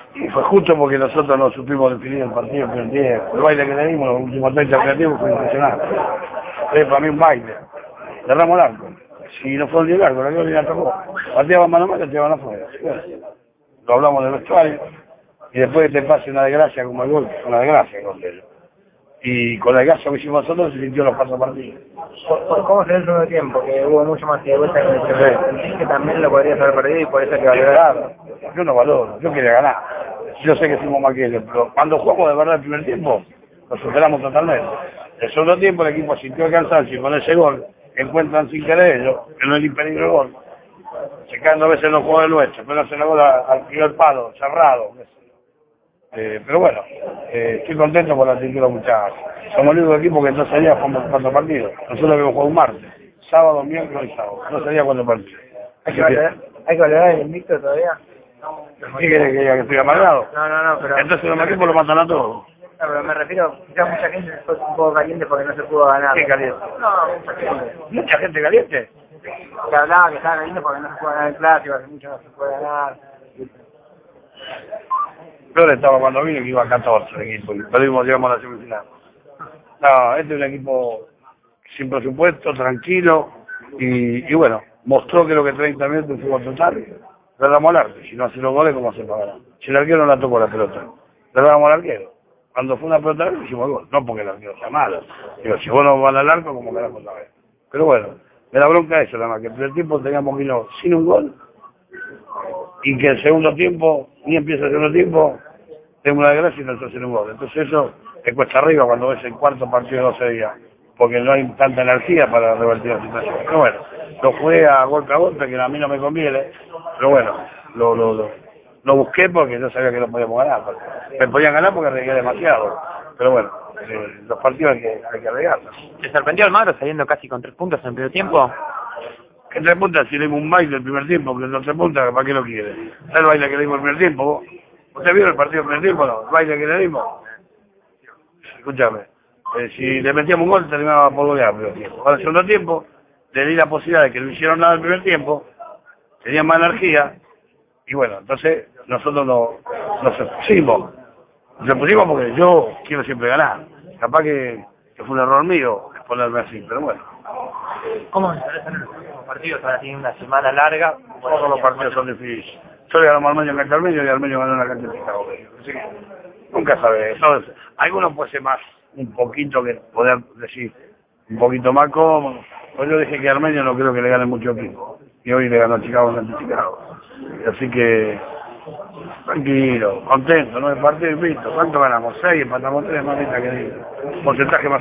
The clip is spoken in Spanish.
Y fue justo porque nosotros no supimos definir el partido en primer tiempo. El baile que le dimos, los últimos 30 operativos, fue impresionante. Para mí un baile. Cerramos el arco. Si no fue el arco, la que la tocó. Pateaban mano a mano, te llevaban afuera. Bueno, lo hablamos del vestuario. Y después que te pase una desgracia como el gol, una desgracia con ellos. Y con el gasto que hicimos nosotros se sintió los pasos partidos. ¿Cómo se ve el segundo tiempo? Que hubo mucho más de vuelta que en el primero. ¿Sentís que también lo podrías haber perdido y por eso que valió? Claro, yo no valoro, yo quería ganar. Yo sé que fuimos más que ellos, pero cuando jugamos de verdad el primer tiempo, lo superamos totalmente. El segundo tiempo el equipo sintió el cansancio y con ese gol encuentran sin querer ellos, que no es ni peligro el gol. Se caen 2 veces en los juegos del nuestro, pero se la gol al primer palo, cerrado. Pero bueno, estoy contento por la actitud de los muchachos. Somos el único equipo que no salía jugando 4 partidos. Nosotros habíamos jugado un martes, sábado, miércoles y sábado. No salía 4 partidos. ¿Hay que valorar el invicto todavía? ¿Qué querés que diga? ¿Que estoy amargado? No, pero... Entonces los equipos lo matan a todos. No, pero me refiero, quizás mucha gente fue un poco caliente porque no se pudo ganar. ¿Qué caliente? No, mucha gente. ¿Mucha gente caliente? Que hablaba que estaba caliente porque no se pudo ganar el clásico, hace mucho no se puede ganar. Peor estaba cuando vino que iba a 14 el equipo y perdimos, llegamos a la semifinal. No, este es un equipo sin presupuesto, tranquilo y bueno, mostró que lo que 30 minutos de fútbol total, le damos al arco. Si no hace los goles, ¿cómo se pagará? Si el arquero no la tocó la pelota, le damos al arquero. Cuando fue una pelota, le hicimos el gol. No porque el arquero sea malo. Digo, si vos no vas al arco, como que la otra vez. Pero bueno, me da bronca eso, nada más, que el primer tiempo teníamos vino sin un gol y que el segundo tiempo, ni empieza el segundo tiempo, tengo una desgracia y no estoy haciendo un gol. Entonces eso te cuesta arriba cuando ves el cuarto partido de 12 días, porque no hay tanta energía para revertir la situación. Pero bueno, lo jugué a golpe, que a mí no me conviene, pero bueno, lo busqué porque yo sabía que no podíamos ganar. Me podían ganar porque regué demasiado, pero bueno, los partidos hay que arreglarlos. ¿Te sorprendió Almagro saliendo casi con 3 puntos en el primer tiempo? ¿Qué 3 puntos? Si le dimos un baile el primer tiempo, que los 3 puntos, ¿para qué lo quiere? ¿Sabes el baile que le dimos el primer tiempo vos? ¿Usted vio el partido del primer tiempo no? ¿El baile que le dimos? Escúchame, si le metíamos un gol terminaba por golear el primer tiempo. Ahora el segundo tiempo, le di la posibilidad de que no hicieron nada el primer tiempo, tenían más energía, y bueno, entonces nosotros nos pusimos. Nos pusimos porque yo quiero siempre ganar. Capaz que fue un error mío ponerme así, pero bueno. ¿Cómo se interesan los próximos partidos? Ahora tiene una semana larga. Todos los partidos son difíciles. Yo le ganamos a Armenio en cancha Armenio y Armenio ganó en la cancha de Chicago. Así que nunca sabe. Entonces, algunos puede ser más, un poquito, que poder decir, un poquito más cómodo. Pues yo dije que Armenio no creo que le gane mucho equipo. Y hoy le ganó a Chicago en cancha de Chicago. Así que, tranquilo, contento, ¿no? El partido invito. ¿Cuánto ganamos? 6, empatamos 3, mamita querida. Porcentaje más